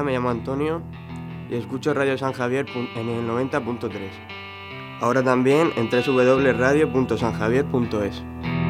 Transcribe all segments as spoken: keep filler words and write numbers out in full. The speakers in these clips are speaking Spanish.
Hola, me llamo Antonio y escucho Radio San Javier en el noventa punto tres. Ahora también en doble u doble u doble u punto radio punto san javier punto es.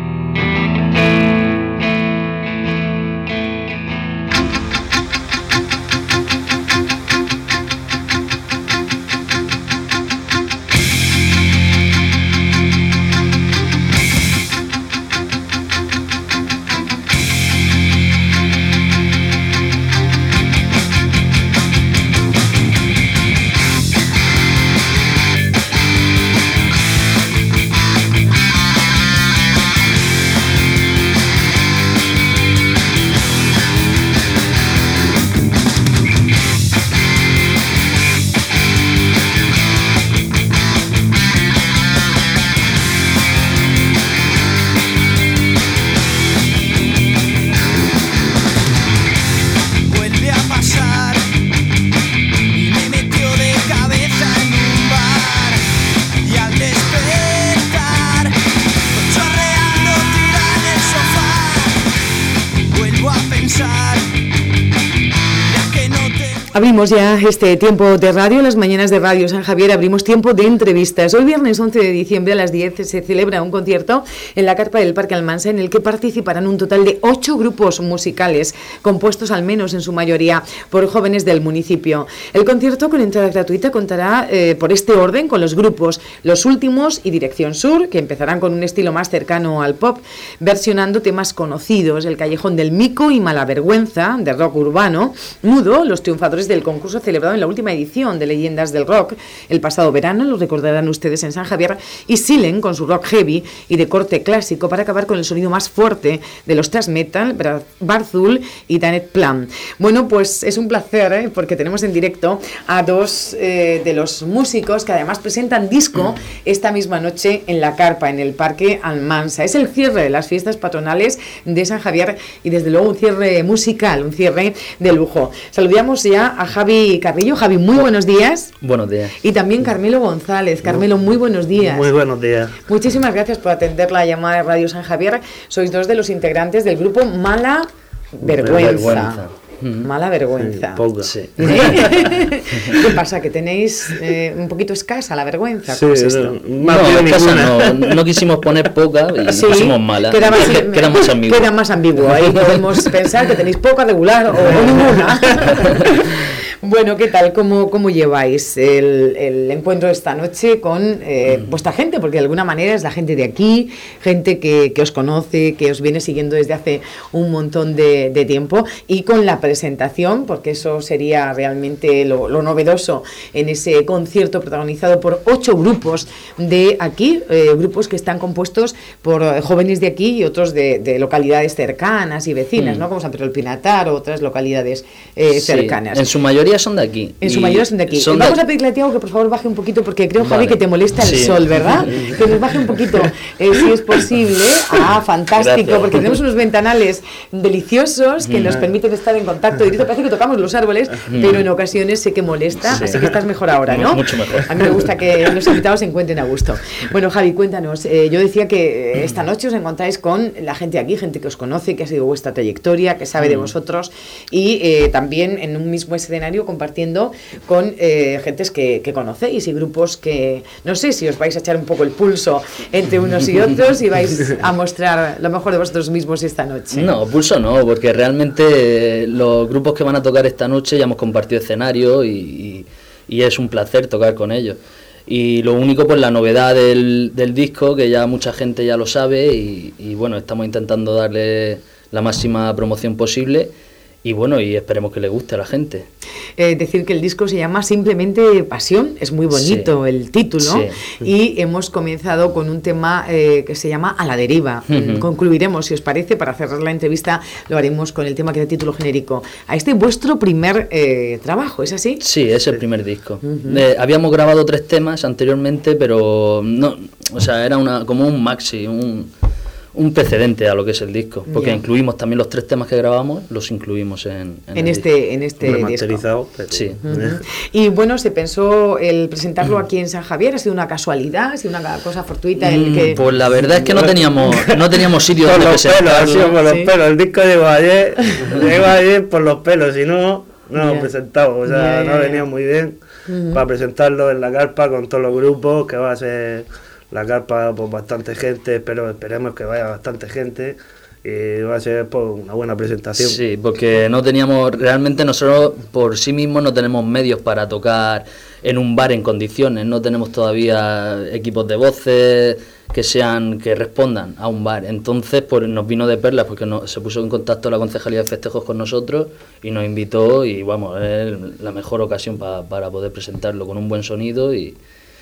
Abrimos ya este tiempo de radio, las mañanas de Radio San Javier, abrimos tiempo de entrevistas. Hoy viernes once de diciembre a las diez se celebra un concierto en la carpa del Parque Almansa en el que participarán un total de ocho grupos musicales, compuestos al menos en su mayoría por jóvenes del municipio. El concierto con entrada gratuita contará eh, por este orden con los grupos Los Últimos y Dirección Sur, que empezarán con un estilo más cercano al pop, versionando temas conocidos, El Callejón del Mico y Malavergüenza, de rock urbano, Mudo, los triunfadores del concurso celebrado en la última edición de Leyendas del Rock el pasado verano, lo recordarán ustedes en San Javier, y Silen con su rock heavy y de corte clásico para acabar con el sonido más fuerte de los thrash metal, Barzul y Danet Plan. Bueno, pues es un placer ¿eh? porque tenemos en directo a dos eh, de los músicos que además presentan disco esta misma noche en la carpa, en el Parque Almansa. Es el cierre de las fiestas patronales de San Javier y desde luego un cierre musical, un cierre de lujo. Saludamos ya a Javi Carrillo. Javi, muy buenos días. Buenos días. Y también Carmelo González. Carmelo, muy buenos días. Muy buenos días. Muchísimas gracias por atender la llamada de Radio San Javier. Sois dos de los integrantes del grupo Mala Vergüenza. Vergüenza. Mala Vergüenza. Sí, poca. Sí. ¿Qué pasa? ¿Que tenéis eh, un poquito escasa la vergüenza? Sí, es esto? No, escasa no, no quisimos poner poca y sí, pusimos mala. Queda más, queda más ambiguo. Queda más ambiguo. Ahí podemos pensar que tenéis poca, regular o, o ninguna. Bueno, ¿qué tal? ¿Cómo, cómo lleváis el, el encuentro de esta noche con eh, mm. vuestra gente? Porque de alguna manera es la gente de aquí, gente que, que os conoce, que os viene siguiendo desde hace un montón de, de tiempo, y con la presentación, porque eso sería realmente lo, lo novedoso en ese concierto protagonizado por ocho grupos de aquí, eh, grupos que están compuestos por eh, jóvenes de aquí y otros de, de localidades cercanas y vecinas, mm. ¿no? Como San Pedro del Pinatar o otras localidades eh, sí, cercanas. En su mayoría son de aquí. En su mayoría son de aquí. Son Vamos de... a pedirle a Tiago que por favor baje un poquito, porque creo, Javi, vale. que te molesta el sí. sol, ¿verdad? Que nos baje un poquito, eh, si es posible. Ah, fantástico, Gracias. Porque tenemos unos ventanales deliciosos que mm. nos permiten estar en contacto directo. Parece que tocamos los árboles, mm. pero en ocasiones sé que molesta, sí. así que estás mejor ahora, ¿no? Mucho mejor. A mí me gusta que los invitados se encuentren a gusto. Bueno, Javi, cuéntanos. Eh, yo decía que esta noche os encontráis con la gente de aquí, gente que os conoce, que ha sido vuestra trayectoria, que sabe mm. de vosotros, y eh, también en un mismo escenario compartiendo con eh, gentes que, que conocéis y grupos que, no sé si os vais a echar un poco el pulso entre unos y otros y vais a mostrar lo mejor de vosotros mismos esta noche. No, pulso no, porque realmente los grupos que van a tocar esta noche ya hemos compartido escenario y, y, y es un placer tocar con ellos. Y lo único, pues la novedad del, del disco, que ya mucha gente ya lo sabe y, y bueno, estamos intentando darle la máxima promoción posible. Y bueno, y esperemos que le guste a la gente. Eh, decir que el disco se llama simplemente Pasión, es muy bonito sí. el título, sí. y hemos comenzado con un tema eh, que se llama A la deriva. Uh-huh. Concluiremos, si os parece, para cerrar la entrevista, lo haremos con el tema que da título genérico. A este vuestro primer eh, trabajo, ¿es así? Sí, es el primer disco. Uh-huh. Eh, habíamos grabado tres temas anteriormente, pero no, o sea, era una como un maxi, un... un precedente a lo que es el disco, porque yeah. incluimos también los tres temas que grabamos, los incluimos en, en, en el este disco. en este remasterizado, disco. Sí. Uh-huh. Y bueno, se pensó el presentarlo aquí en San Javier, ha sido una casualidad, ha sido una cosa fortuita. Mm, el que... Pues la verdad es que no teníamos no teníamos sitio donde presentarlo. Pelos, por los ¿Sí? pelos, el disco llegó ayer, llegó ayer por los pelos, si no... no yeah. hemos presentado, o sea, yeah, no ha venido muy bien uh-huh. para presentarlo en la carpa con todos los grupos, que va a ser la carpa pues bastante gente, pero esperemos que vaya bastante gente. Y va a ser pues, una buena presentación. Sí, porque no teníamos, realmente nosotros por sí mismos no tenemos medios para tocar en un bar en condiciones, no tenemos todavía equipos de voces que sean, que respondan a un bar. Entonces pues nos vino de perlas porque nos, se puso en contacto la Concejalía de Festejos con nosotros y nos invitó y vamos, es la mejor ocasión pa, para poder presentarlo con un buen sonido y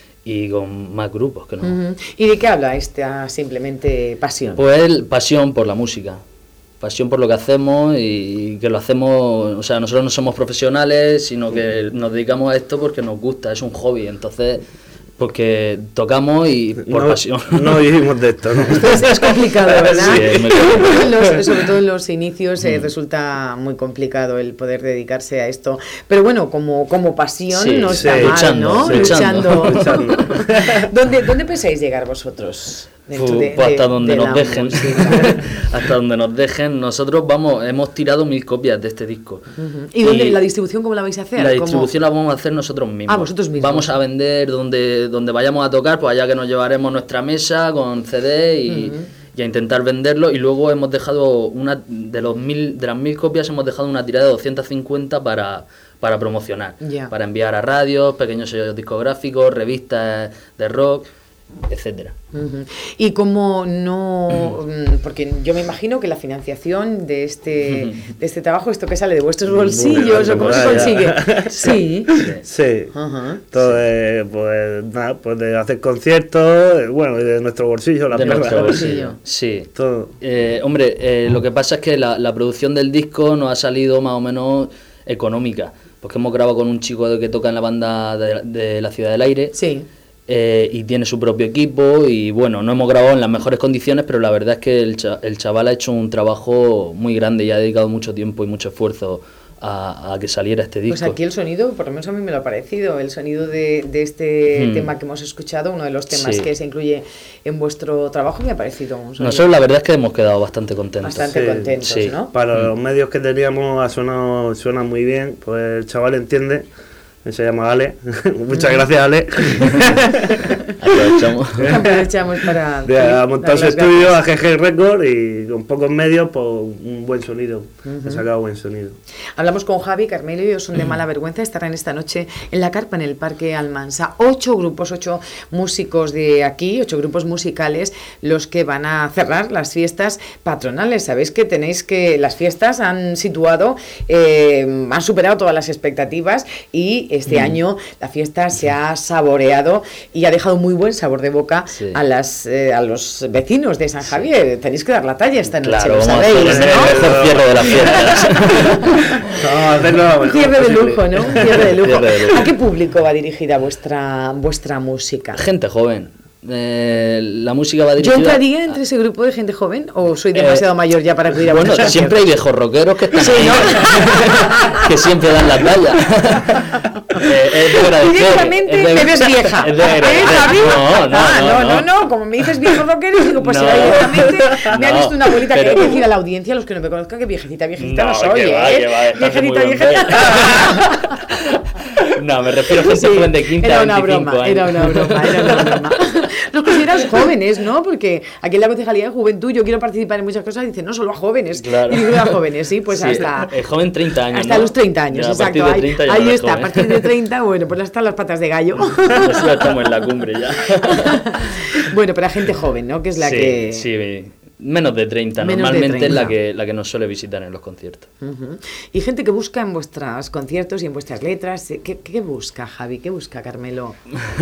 y con más grupos que no. Uh-huh. ¿Y de qué habla esta simplemente pasión? Pues pasión por la música, pasión por lo que hacemos y que lo hacemos, o sea, nosotros no somos profesionales, sino que nos dedicamos a esto porque nos gusta, es un hobby, entonces porque tocamos y por no, pasión. No vivimos de esto, ¿no? Es, es complicado, ¿verdad? Sí, es muy complicado. Los, sobre todo en los inicios eh, mm. resulta muy complicado el poder dedicarse a esto. Pero bueno, como, como pasión sí, no está sí, mal, luchando, ¿no? Sí, luchando. luchando. ¿Dónde, ¿Dónde pensáis llegar vosotros? Uf, de, pues hasta de, donde de nos dejen hasta donde nos dejen. Nosotros vamos hemos tirado mil copias de este disco. Uh-huh. ¿Y, y dónde la distribución cómo la vais a hacer? La distribución ¿Cómo? La vamos a hacer nosotros mismos. Ah, vosotros mismos. Vamos a vender donde donde vayamos a tocar, pues allá que nos llevaremos nuestra mesa con C D y, uh-huh. y a intentar venderlo. Y luego hemos dejado una de los mil de las mil copias hemos dejado una tirada de doscientas cincuenta para para promocionar, yeah. para enviar a radios, pequeños sellos discográficos, revistas de rock, etcétera. Uh-huh. Y como no, porque yo me imagino que la financiación de este de este trabajo, esto que sale de vuestros bolsillos, o cómo se consigue. Sí. Sí. Uh-huh. Todo sí. Es, pues nada, pues de hacer conciertos, bueno, de nuestro bolsillo, la de nuestro bolsillo. Sí. Todo. Eh, hombre, eh, lo que pasa es que la, la producción del disco nos ha salido más o menos económica, porque hemos grabado con un chico que toca en la banda de, de La Ciudad del Aire. Sí. Eh, y tiene su propio equipo y bueno, no hemos grabado en las mejores condiciones, pero la verdad es que el, cha- el chaval ha hecho un trabajo muy grande y ha dedicado mucho tiempo y mucho esfuerzo a, a que saliera este disco. Pues aquí el sonido, por lo menos a mí me lo ha parecido, el sonido de, de este hmm. tema que hemos escuchado, uno de los temas sí. que se incluye en vuestro trabajo, me ha parecido un sonido. Nosotros la verdad es que hemos quedado bastante contentos. Bastante sí, contentos, sí. ¿no? Para hmm. los medios que teníamos ha sonado, suena muy bien, pues el chaval entiende. Se llama Ale. Muchas gracias, Ale. Aprovechamos. Aprovechamos para... Ha montado su estudio a G G Record y con pocos medios, pues un buen sonido. Uh-huh. Ha sacado buen sonido. Hablamos con Javi, Carmelo y ellos son de Mala Vergüenza. Estarán esta noche en la carpa en el Parque Almansa. Ocho grupos, ocho músicos de aquí, ocho grupos musicales, los que van a cerrar las fiestas patronales. Sabéis que tenéis que... Las fiestas han situado, eh, han superado todas las expectativas y este mm. año la fiesta se ha saboreado y ha dejado muy buen sabor de boca sí. a las eh, a los vecinos de San Javier. Sí. Tenéis que dar la talla esta noche, claro, lo sabéis, ¿no? El mejor cierre de las fiestas. No, cierre de lujo, ¿no? Cierre de lujo. Cierre de lujo. ¿A qué público va dirigida vuestra vuestra música? Gente joven. Eh, la música va dirigida... ¿Yo entraría entre ese grupo de gente joven o soy demasiado eh, mayor ya para acudir a bueno, siempre conciertos? Hay viejos rockeros que están sí, ahí, ¿no? que siempre dan la talla. eh, es de agradecer. Directamente es de, te ves vieja. Es de agradecer. No, no, ah, no, no, no, no, como me dices viejos rockeros, digo, pues no, será directamente. Me ha visto una abuelita pero, que hay que decir a la audiencia, a los que no me conozcan, que viejecita, viejecita no, no soy, ¿eh? Va, va, viejecita, viejecita. No, me refiero a gente sí, joven de quince a veinticinco broma, años. Era una broma, era una broma. Los consideras jóvenes, ¿no? Porque aquí en la Concejalía de Juventud yo quiero participar en muchas cosas y dicen, no, solo a jóvenes. Claro. Y digo a jóvenes, sí, pues sí, hasta... El joven treinta años, Hasta ¿no? los treinta años, ya, exacto. A treinta ahí ahí está, joven. a partir de treinta, bueno, pues están las patas de gallo. Pues ya estamos en la cumbre ya. Bueno, pero a gente joven, ¿no? Que es la sí, que... Sí, menos de treinta, menos normalmente de treinta. Es la que, la que nos suele visitar en los conciertos. Uh-huh. Y gente que busca en vuestros conciertos y en vuestras letras, ¿qué, qué busca, Javi? ¿Qué busca, Carmelo?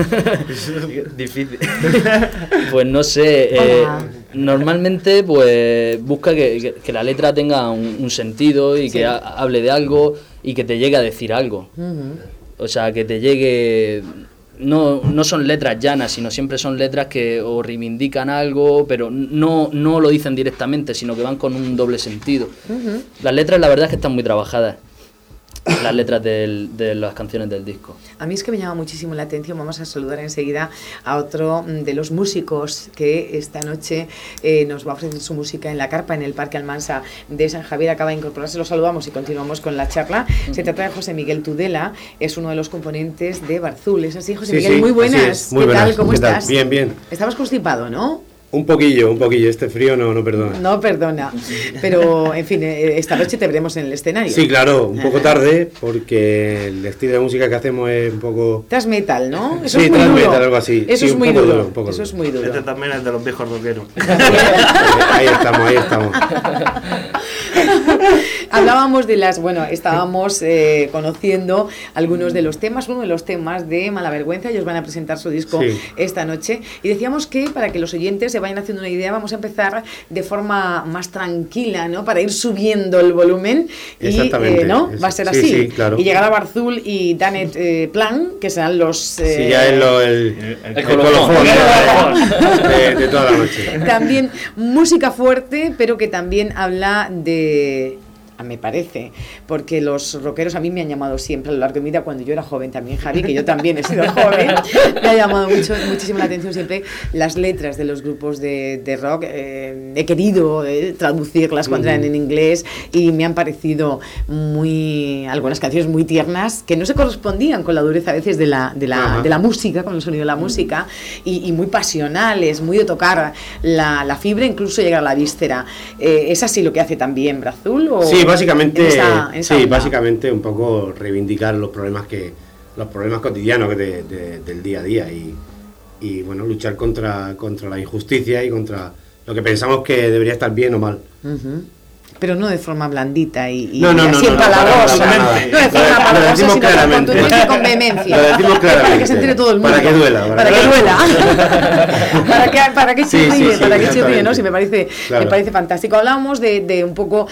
Difícil. Pues no sé, eh, normalmente pues busca que, que, que la letra tenga un, un sentido y sí. que ha, hable de algo y que te llegue a decir algo. Uh-huh. O sea, que te llegue... No, no son letras llanas, sino siempre son letras que o reivindican algo, pero no, no lo dicen directamente, sino que van con un doble sentido. Uh-huh. Las letras la verdad es que están muy trabajadas. las letras del, de las canciones del disco. A mí es que me llama muchísimo la atención. Vamos a saludar enseguida a otro de los músicos que esta noche eh, nos va a ofrecer su música en la carpa en el Parque Almansa de San Javier. Acaba de incorporarse, lo saludamos y continuamos con la charla. Uh-huh. Se trata de José Miguel Tudela, es uno de los componentes de Barzul. ¿Es así, José sí, Miguel? Sí, muy buenas. Muy ¿Qué buenas. tal? ¿Cómo ¿Qué estás? Tal? Bien, bien. Estabas constipado, ¿no? Un poquillo, un poquillo. Este frío no, no perdona. No perdona. Pero, en fin, esta noche te veremos en el escenario. Sí, claro, un poco tarde, porque el estilo de música que hacemos es un poco... Thrash metal, ¿no? Eso sí, es muy thrash duro. metal, algo así. Eso sí, es muy duro. duro. Un poco Eso duro. es muy duro. Este también es de los viejos rockeros. Ahí estamos, ahí estamos. Hablábamos de las, bueno, estábamos eh, conociendo algunos de los temas, uno de los temas de Malavergüenza, ellos van a presentar su disco sí. esta noche, y decíamos que para que los oyentes se vayan haciendo una idea, vamos a empezar de forma más tranquila, ¿no? Para ir subiendo el volumen, y Exactamente, eh, ¿no? eso. Va a ser Sí, así, sí, claro. y llegar a Barzul y Danet eh, Plan, que serán los... Eh, sí, ya es lo, el, el, el, el colofón, colofón de, de toda la noche. También música fuerte, pero que también habla de... me parece, porque los rockeros a mí me han llamado siempre a lo largo de mi vida, cuando yo era joven también, Javi, que yo también he sido joven, me ha llamado mucho, muchísimo la atención siempre las letras de los grupos de, de rock. Eh, he querido eh, traducirlas cuando uh-huh. eran en inglés y me han parecido muy, algunas canciones muy tiernas que no se correspondían con la dureza a veces de la, de la, uh-huh. de la música, con el sonido de la música, y, y muy pasionales, muy de tocar la, la fibra, incluso llegar a la víscera. Eh, ¿Es así lo que hace también Barzul? ¿O? Sí, básicamente, en esa, en esa sí, onda. básicamente un poco reivindicar los problemas que los problemas cotidianos de, de, del día a día y, y bueno, luchar contra, contra la injusticia y contra lo que pensamos que debería estar bien o mal. Uh-huh. Pero no de forma blandita y, y no, no, así no, empalagosa. No, no, no, no de forma empalagosa, sino con contundencia y con vehemencia. Lo decimos claramente. Para que se entere todo el mundo. Para que duela. Para, para que duela. para que, para que chirríe, sí, sí, sí, para que chirríe, ¿no? Sí, me parece, claro. me parece fantástico. Hablábamos de, de un poco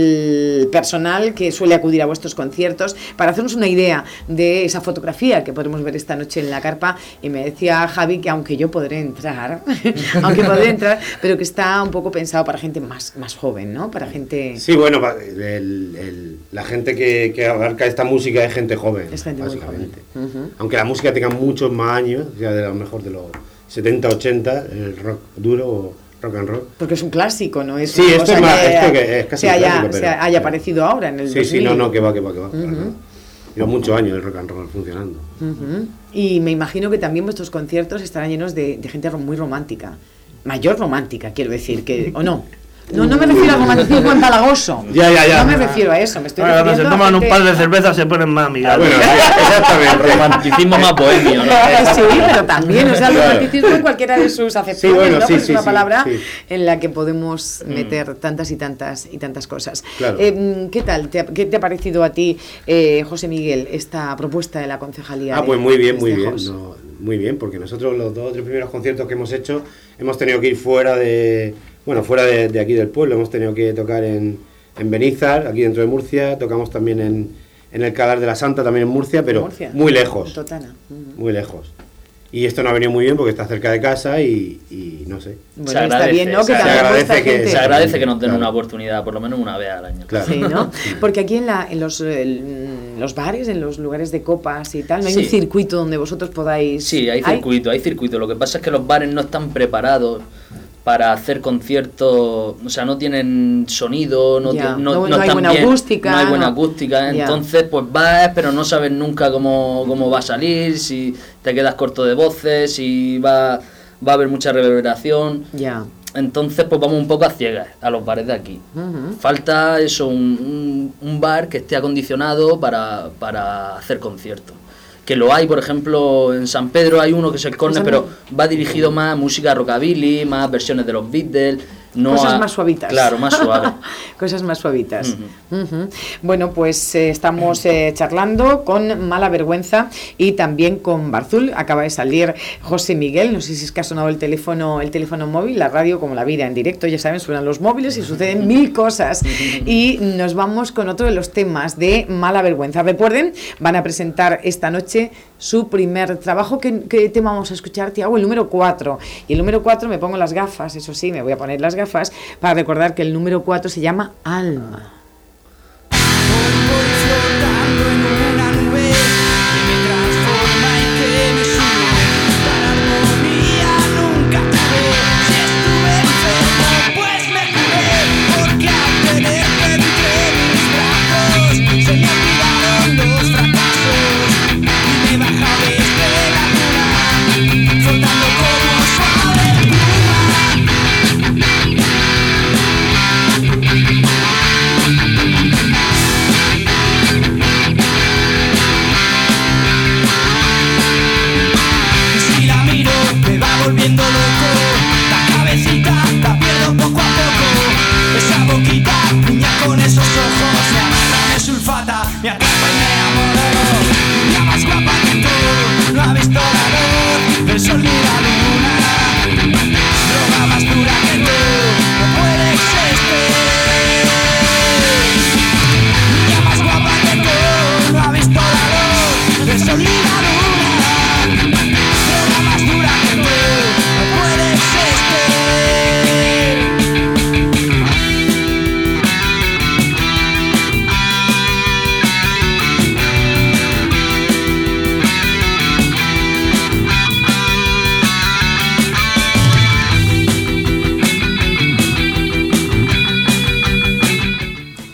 el personal que suele acudir a vuestros conciertos, para hacernos una idea de esa fotografía que podremos ver esta noche en la carpa. Y me decía Javi que aunque yo podré entrar, aunque podré entrar, pero que está un poco pensado para gente más, más joven, ¿no? Para gente... Sí, bueno, el, el, la gente que, que abarca esta música es gente joven, es gente básicamente. Muy joven. Uh-huh. Aunque la música tenga muchos más años, ya de lo mejor de los setenta, ochenta, el rock duro o rock and roll. Porque es un clásico, ¿no? Es sí, esto es, más, que, esto que es casi se haya, clásico, pero, se haya pero, aparecido ahora en el sí, dos mil. Sí, no, no, que va, que va, que va. Uh-huh. Claro. Lleva muchos años el rock and roll funcionando. Uh-huh. Y me imagino que también vuestros conciertos estarán llenos de, de gente muy romántica. Mayor romántica, quiero decir, que ¿o no? No, no me refiero al romanticismo empalagoso. Ya, ya, ya. No me refiero a eso. Me estoy bueno, refiriendo se toman a gente... un par de cervezas se ponen más amigables. Bueno, exactamente. Romanticismo más bohemio, ¿no? Sí, pero también, o sea, el romanticismo en cualquiera de sus acepciones, sí, bueno, ¿no? sí, Pues sí, es una sí, palabra sí. en la que podemos meter mm. tantas y tantas y tantas cosas. Claro. Eh, ¿Qué tal? ¿Te, ¿Qué te ha parecido a ti, eh, José Miguel, esta propuesta de la concejalía? Ah, de, pues muy bien, muy bien. Jos? No, muy bien, porque nosotros los dos o tres primeros conciertos que hemos hecho hemos tenido que ir fuera de... Bueno, fuera de, de aquí del pueblo, hemos tenido que tocar en, en Benizar, aquí dentro de Murcia, tocamos también en, en el Calar de la Santa, también en Murcia, pero Murcia. muy lejos, Totana. Uh-huh. muy lejos. Y esto no ha venido muy bien porque está cerca de casa y, y no sé. Bueno, se agradece, está bien, ¿no? se Que también agradece vuestra que- gente... Se agradece que nos den Claro. una oportunidad, por lo menos una vez al año. Claro. Sí, ¿no? Porque aquí en, la, en los, el, los bares, en los lugares de copas y tal, no hay Sí. un circuito donde vosotros podáis... Sí, hay circuito, hay circuito. Lo que pasa es que los bares no están preparados para hacer conciertos, o sea, no tienen sonido, no, Ya, ti- no- no, no hay están buena bien, acústica, no hay buena no. acústica, Ya. entonces pues vas, pero no sabes nunca cómo, cómo va a salir, si te quedas corto de voces, si va, va a haber mucha reverberación. Ya. Entonces pues vamos un poco a ciegas a los bares de aquí. Uh-huh. Falta eso, un, un, un bar que esté acondicionado para, para hacer conciertos. Que lo hay, por ejemplo, en San Pedro hay uno que es el Corner, pero va dirigido más a música rockabilly, más versiones de los Beatles. No Cosas a, más suavitas. Claro, más suave. Cosas más suavitas. Uh-huh. Uh-huh. Bueno, pues eh, estamos eh, charlando con Malavergüenza y también con Barzul. Acaba de salir José Miguel. No sé si es que ha sonado el teléfono, el teléfono móvil, la radio como la vida en directo. Ya saben, suenan los móviles y suceden mil cosas. Y nos vamos con otro de los temas de Malavergüenza. Recuerden, van a presentar esta noche su primer trabajo. ¿Qué, qué tema vamos a escuchar, Tiago? El número cuatro. Y el número cuatro, me pongo las gafas, eso sí, me voy a poner las gafas para recordar que el número cuatro se llama Alma. Voy flotando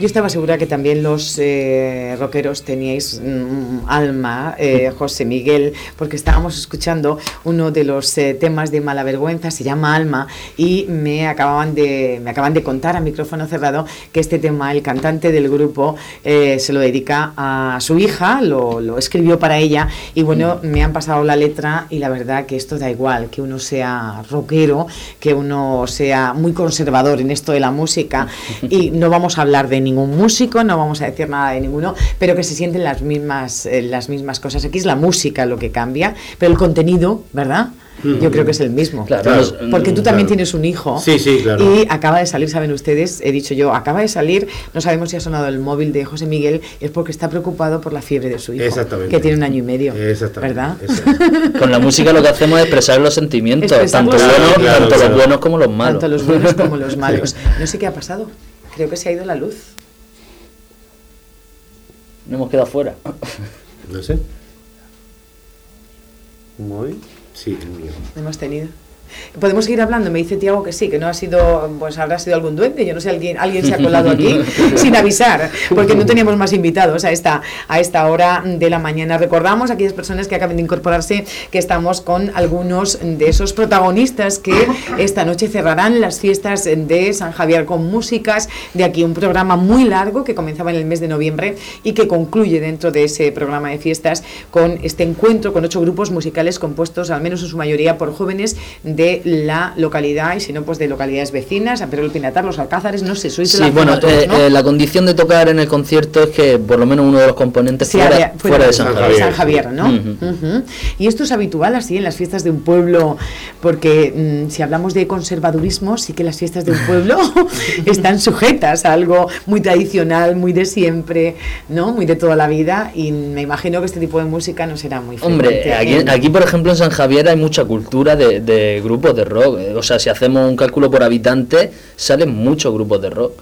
Yo estaba segura que también los eh, rockeros teníais mm, alma, eh, José Miguel, porque estábamos escuchando uno de los eh, temas de Malavergüenza, se llama Alma, y me acababan de me acaban de contar a micrófono cerrado que este tema, el cantante del grupo, eh, se lo dedica a su hija, lo, lo escribió para ella, y bueno, me han pasado la letra y la verdad que esto da igual, que uno sea rockero, que uno sea muy conservador en esto de la música, y no vamos a hablar de ningún músico, no vamos a decir nada de ninguno, pero que se sienten las mismas, eh, las mismas cosas. Aquí es la música lo que cambia, pero el contenido, ¿verdad? Yo creo que es el mismo. Claro, claro, porque tú también claro. tienes un hijo. Sí, sí, claro. Y acaba de salir, saben ustedes, he dicho yo, acaba de salir, no sabemos si ha sonado el móvil de José Miguel, es porque está preocupado por la fiebre de su hijo. Exactamente. Que tiene un año y medio. Exactamente. ¿Verdad? Exactamente. Con la música lo que hacemos es expresar los sentimientos, Expresar tanto, los buenos, sentimientos. tanto Claro, los claro. buenos como los malos. Tanto los buenos como los malos. No sé qué ha pasado. Creo que se ha ido la luz. No hemos quedado fuera. No sé. ¿Muy? Sí, el mío. Hemos tenido. Podemos seguir hablando, me dice Tiago que sí, que no ha sido, pues habrá sido algún duende, yo no sé, alguien, alguien se ha colado aquí sin avisar, porque no teníamos más invitados a esta, a esta hora de la mañana. Recordamos a aquellas personas que acaban de incorporarse que estamos con algunos de esos protagonistas que esta noche cerrarán las fiestas de San Javier con músicas, de aquí un programa muy largo que comenzaba en el mes de noviembre y que concluye dentro de ese programa de fiestas con este encuentro con ocho grupos musicales compuestos, al menos en su mayoría, por jóvenes de la localidad y si no pues de localidades vecinas, San Pedro del Pinatar, Los Alcázares, no sé, sois de Sí, la bueno, zona todos, eh, ¿no? eh, la condición de tocar en el concierto es que por lo menos uno de los componentes Sí, fuera, había- fuera de San San Javier. San Javier, ¿no? Ujú. Ujú. Y esto es habitual así en las fiestas de un pueblo, porque mm, si hablamos de conservadurismo, sí que las fiestas de un pueblo están sujetas a algo muy tradicional, muy de siempre, ¿no? Muy de toda la vida, y me imagino que este tipo de música no será muy frecuente. Hombre, aquí, en- aquí por ejemplo en San Javier hay mucha cultura de, de grupos de rock. eh, O sea, si hacemos un cálculo por habitante, salen muchos grupos de rock.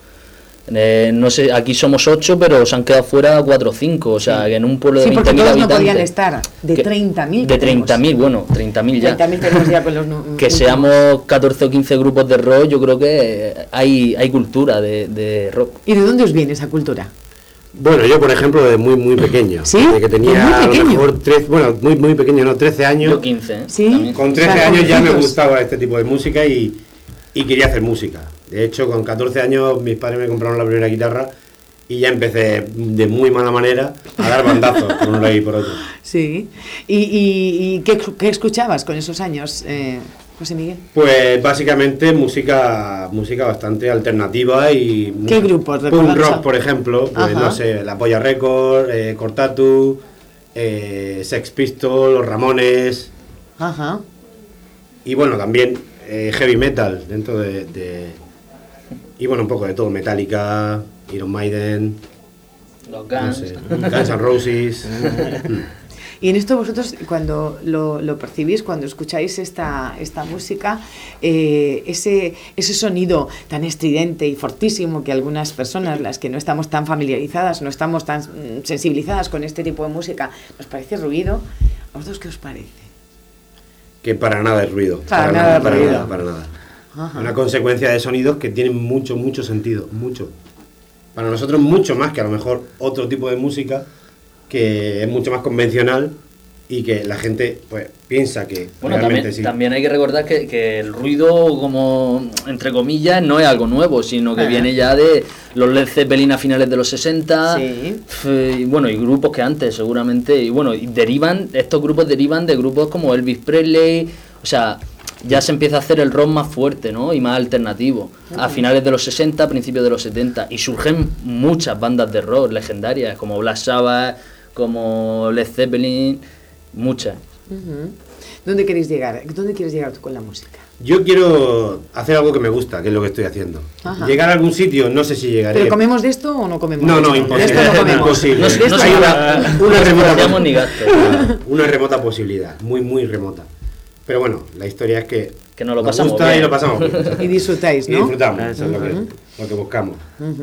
Eh, no sé, aquí somos ocho, pero se han quedado fuera cuatro o cinco. O sea, que en un pueblo de Sí, porque veinte mil todos no habitantes. podían estar, de que- treinta mil. De treinta mil, bueno, treinta mil ya. treinta mil tenemos ya con los nu- Que últimos. seamos catorce o quince grupos de rock, yo creo que hay, hay cultura de, de rock. ¿Y de dónde os viene esa cultura? Bueno, yo por ejemplo desde muy muy pequeño, ¿Sí? desde que ¿De muy tenía a lo pequeño? mejor trece, bueno, muy muy pequeño, no, trece años. Yo quince, ¿eh? Sí. También. Con O trece sea, años ya me jovencitos. gustaba este tipo de música y, y quería hacer música. De hecho, con catorce años mis padres me compraron la primera guitarra y ya empecé de muy mala manera a dar bandazos por un lado y por otro. Sí. ¿Y, y, y qué, qué escuchabas con esos años, eh, José Miguel? Pues básicamente música música bastante alternativa y ¿Qué música- grupos? Punk Recuérdanos rock, a- por ejemplo, pues Ajá. no sé, La Polla Record, eh, Cortatu, eh, Sex Pistols, Los Ramones Ajá. y bueno, también eh, heavy metal dentro de, de- y bueno, un poco de todo, Metallica, Iron Maiden, Los no Guns. sé, Guns N' Roses. Y en esto vosotros, cuando lo, lo percibís, cuando escucháis esta, esta música, eh, ese, ese sonido tan estridente y fortísimo que algunas personas, las que no estamos tan familiarizadas, no estamos tan mm, sensibilizadas con este tipo de música, nos parece ruido, ¿a vosotros qué os parece? Que para nada es ruido. Para nada es para ruido. nada, para nada. Ajá. Una consecuencia de sonidos que tienen mucho, mucho sentido, mucho. Para nosotros mucho más que a lo mejor otro tipo de música que es mucho más convencional y que la gente pues piensa que Bueno, realmente también, sí. también hay que recordar que, que el ruido, como entre comillas, no es algo nuevo, sino que Ah. viene ya de los Led Zeppelin a finales de los sesenta, Sí. f- y bueno, y grupos que antes seguramente, y bueno, y derivan, estos grupos derivan de grupos como Elvis Presley, o sea, ya se empieza a hacer el rock más fuerte, ¿no? Y más alternativo, a finales de los sesenta, principios de los setenta, y surgen muchas bandas de rock legendarias, como Black Sabbath, como Led Zeppelin, muchas. Ujú. ¿Dónde queréis llegar? ¿Dónde quieres llegar tú con la música? Yo quiero hacer algo que me gusta, que es lo que estoy haciendo. Ajá. Llegar a algún sitio, no sé si llegaré. ¿Pero comemos de esto o no comemos No, de no, esto? imposible. De esto no comemos. Imposible. No, De esto no Hay no se- una, no una remota despreciamos ni gasto. Ah, una remota posibilidad, muy, muy remota. Pero bueno, la historia es que, Que nos lo nos pasamos gusta bien. y lo pasamos bien. Y disfrutáis, Y ¿no? disfrutamos, eso es lo que, Ujú. lo que buscamos. Ujú.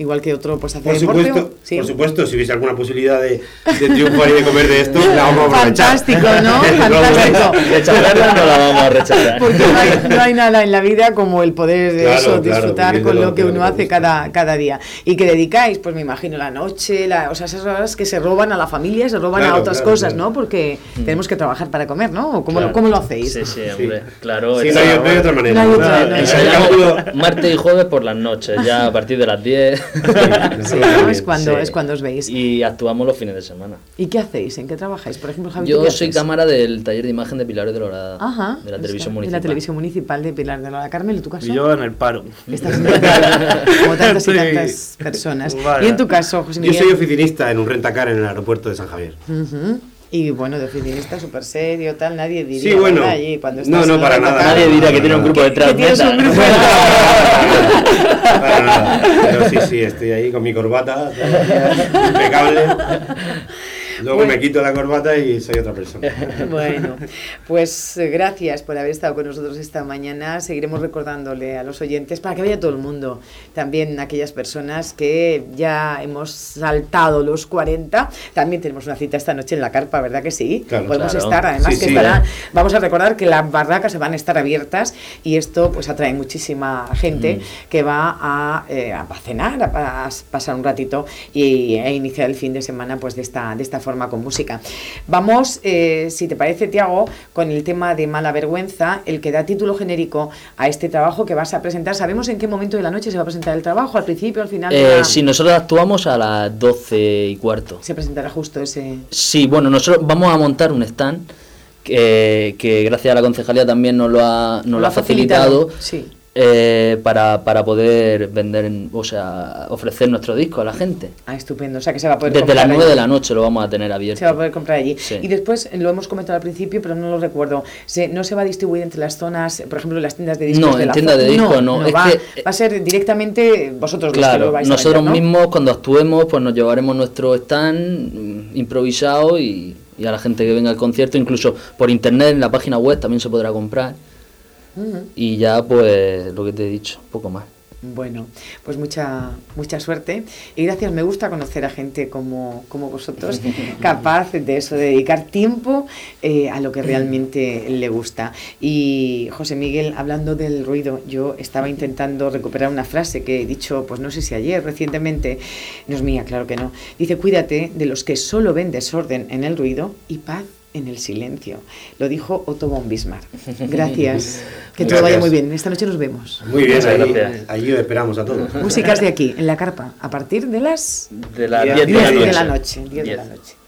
igual que otro pues hace Por deporte. supuesto, ¿Sí? por supuesto, si hubiese alguna posibilidad de, de triunfar y de comer de esto, la vamos a aprovechar. Fantástico, ¿no? Fantástico. Rechazarla no la vamos a rechazar. Porque no hay, no hay nada en la vida como el poder de Claro, eso, claro, disfrutar vivir de con lo lo que que uno te hace gusta. cada, cada día. ¿Y que dedicáis? Pues me imagino la noche, la, o sea, esas horas que se roban a la familia, se roban Claro, a otras claro, cosas, claro. ¿no? Porque Mm. tenemos que trabajar para comer, ¿no? ¿O cómo, Claro. lo, cómo lo hacéis? Sí, sí, hombre, Sí. claro. Sí, esa- no hay, no hay otra manera. No hay otra, Nada, no hay el otra. cálculo- martes y jueves por las noches, ya a partir de las diez. Sí, ¿no? Es cuando, Sí. es cuando os veis. Y actuamos los fines de semana. ¿Y qué hacéis? ¿En qué trabajáis? Por ejemplo, Javi, ¿tú Yo qué soy haces? cámara del taller de imagen de Pilares de la Horada, Ajá, de la está, televisión de municipal. la televisión municipal de Pilar de la Carmel, ¿y tu caso? Y yo en el paro. Estás en el paro, como tantas y Sí. tantas personas. Vaya. ¿Y en tu caso, José Yo Miguel? soy oficinista en un rentacar en el aeropuerto de San Javier. Ujú. Y bueno, de oficinista súper serio, tal, nadie diría. Sí, bueno. ¿verdad? Allí, cuando No, estás no, en para el nada. rentacar, Nadie dirá que tiene un grupo que detrás. tienes un neta. grupo Para nada. Pero sí, sí, estoy ahí con mi corbata, impecable. Luego Bueno. me quito la corbata y soy otra persona. Bueno, pues eh, gracias por haber estado con nosotros esta mañana. Seguiremos recordándole a los oyentes para que vaya todo el mundo, también aquellas personas que ya hemos saltado los cuarenta. También tenemos una cita esta noche en la carpa, ¿verdad que sí? Claro, Podemos claro. estar, además Sí, que sí. estará, vamos a recordar que las barracas se van a estar abiertas y esto pues atrae muchísima gente Mm. que va a, eh, a cenar, a, a pasar un ratito y a iniciar el fin de semana pues de esta, de esta forma con música. Vamos, eh, si te parece, Tiago, con el tema de Mala Vergüenza, el que da título genérico a este trabajo que vas a presentar. ¿Sabemos en qué momento de la noche se va a presentar el trabajo? ¿Al principio, al final? de Eh, la- sí, nosotros actuamos a las doce y cuarto. Se presentará justo ese... Sí, bueno, nosotros vamos a montar un stand que, que gracias a la concejalía también nos lo ha, nos lo ha facilitado. Sí. eh, para, para poder vender, o sea, ofrecer nuestro disco a la gente. Ah, estupendo. O sea que se va a poder Desde comprar las nueve allí. de la noche lo vamos a tener abierto. Se va a poder comprar allí. Sí. Y después, lo hemos comentado al principio, pero no lo recuerdo. Se, ¿No se va a distribuir entre las zonas, por ejemplo, las tiendas de discos? No, de en la tiendas zona? de discos no, es va, que- va a ser directamente vosotros los que Claro, lo vais a nosotros vender, ¿no? mismos cuando actuemos pues nos llevaremos nuestro stand mm, improvisado y, y a la gente que venga al concierto, incluso por internet en la página web también se podrá comprar. Ujú. Y ya pues lo que te he dicho, poco más. Bueno, pues mucha mucha suerte y gracias. Me gusta conocer a gente como, como vosotros, capaz de eso, de dedicar tiempo eh, a lo que realmente le gusta. Y José Miguel, hablando del ruido, yo estaba intentando recuperar una frase que he dicho, pues no sé si ayer, recientemente, no es mía, claro que no. Dice, cuídate de los que solo ven desorden en el ruido y paz en el silencio. Lo dijo Otto von Bismarck. Gracias. Que todo Gracias. vaya muy bien. Esta noche nos vemos. Muy bien, Muchas allí, gracias. allí os esperamos a todos. Músicas de aquí, en la carpa, a partir de las De las diez diez de la diez noche. de la noche. diez de la Diez. noche.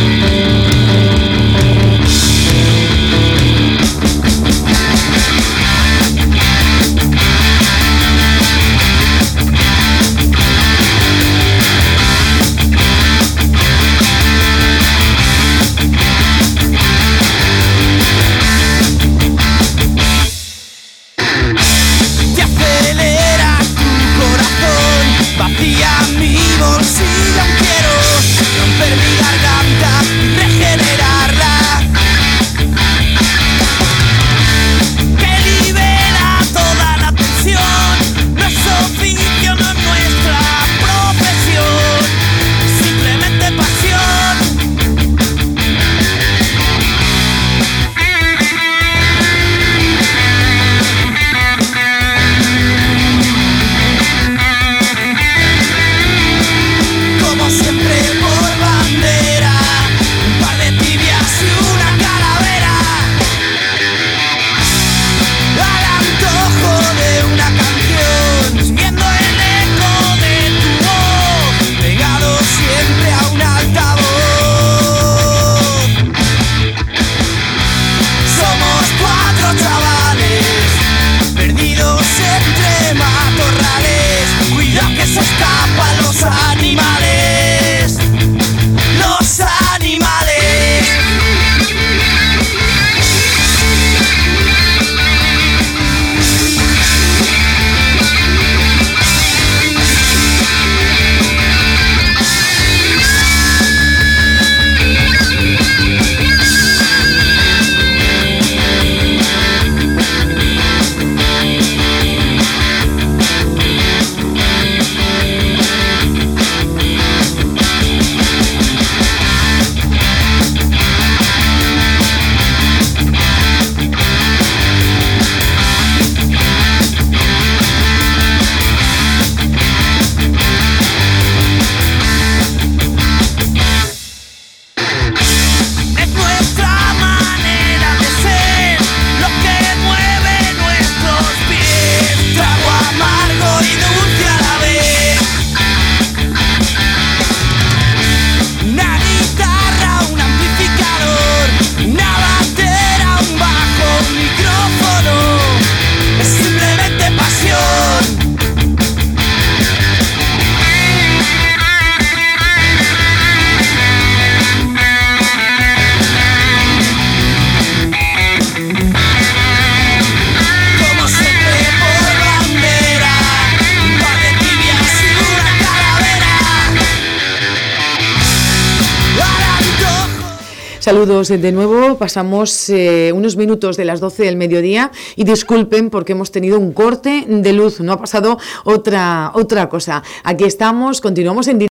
Thank Saludos de nuevo, pasamos eh, unos minutos de las doce del mediodía y disculpen porque hemos tenido un corte de luz, no ha pasado otra, otra cosa. Aquí estamos, continuamos en directo.